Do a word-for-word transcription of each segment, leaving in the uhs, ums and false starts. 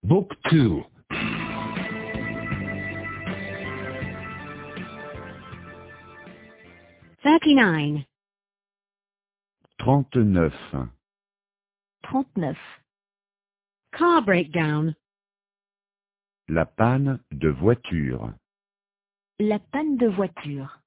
Book two. thirty-nine. trente-neuf. trente-neuf. Car breakdown. La panne de voiture. La panne de voiture.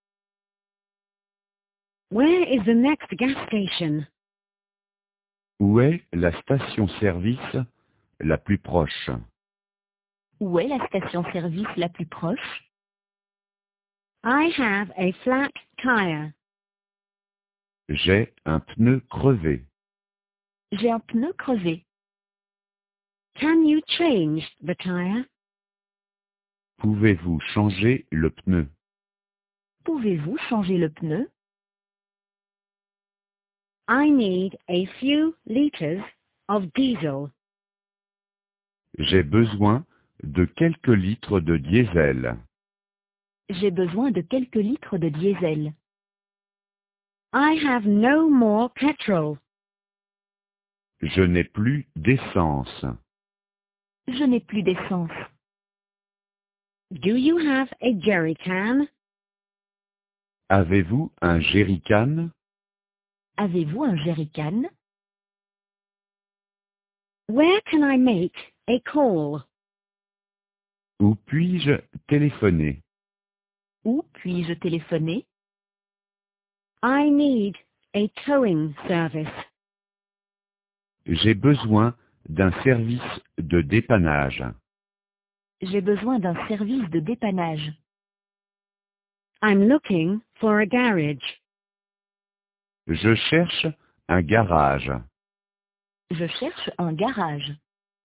Where is the next gas station? Où est la station-service la plus proche? Où est la station-service la plus proche? I have a flat tire. J'ai un pneu crevé. J'ai un pneu crevé. Can you change the tire? Pouvez-vous changer le pneu? Pouvez-vous changer le pneu? I need a few liters of diesel. J'ai besoin de quelques litres de diesel. J'ai besoin de quelques litres de diesel. I have no more petrol. Je n'ai plus d'essence. Je n'ai plus d'essence. Do you have a jerry can? Avez-vous un jerrycan? Avez-vous un jerrycan? Where can I make a call? Où puis-je téléphoner? Où puis-je téléphoner? I need a towing service. J'ai besoin d'un service de dépannage. J'ai besoin d'un service de dépannage. I'm looking for a garage. Je cherche un garage. Je cherche un garage.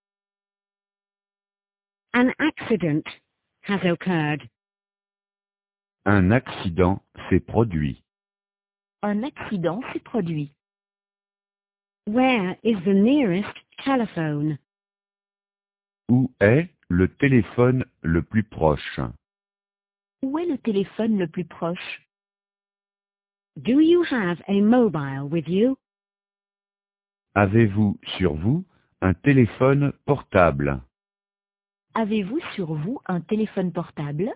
An accident has occurred. Un accident s'est produit. Un accident s'est produit. Where is the nearest telephone? Où est le téléphone le plus proche? Où est le téléphone le plus proche? Do you have a mobile with you? Avez-vous sur vous un téléphone portable? Avez-vous sur vous un téléphone portable?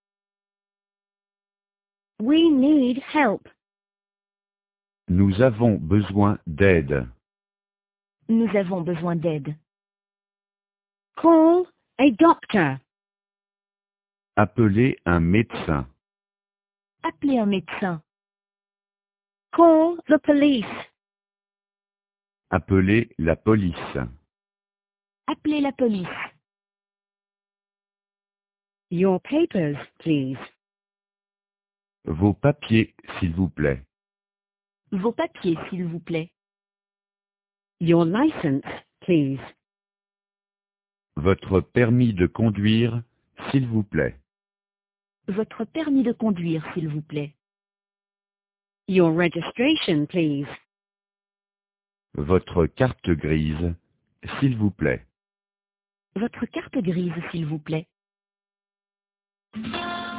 We need help. Nous avons besoin d'aide. Nous avons besoin d'aide. Call a doctor. Appelez un médecin. Appelez un médecin. Call the police. Appelez la police. Appelez la police. Your papers, please. Vos papiers, s'il vous plaît. Vos papiers, s'il vous plaît. Your license, please. Votre permis de conduire, s'il vous plaît. Votre permis de conduire, s'il vous plaît. Your registration, please. Votre carte grise, s'il vous plaît. Votre carte grise, s'il vous plaît.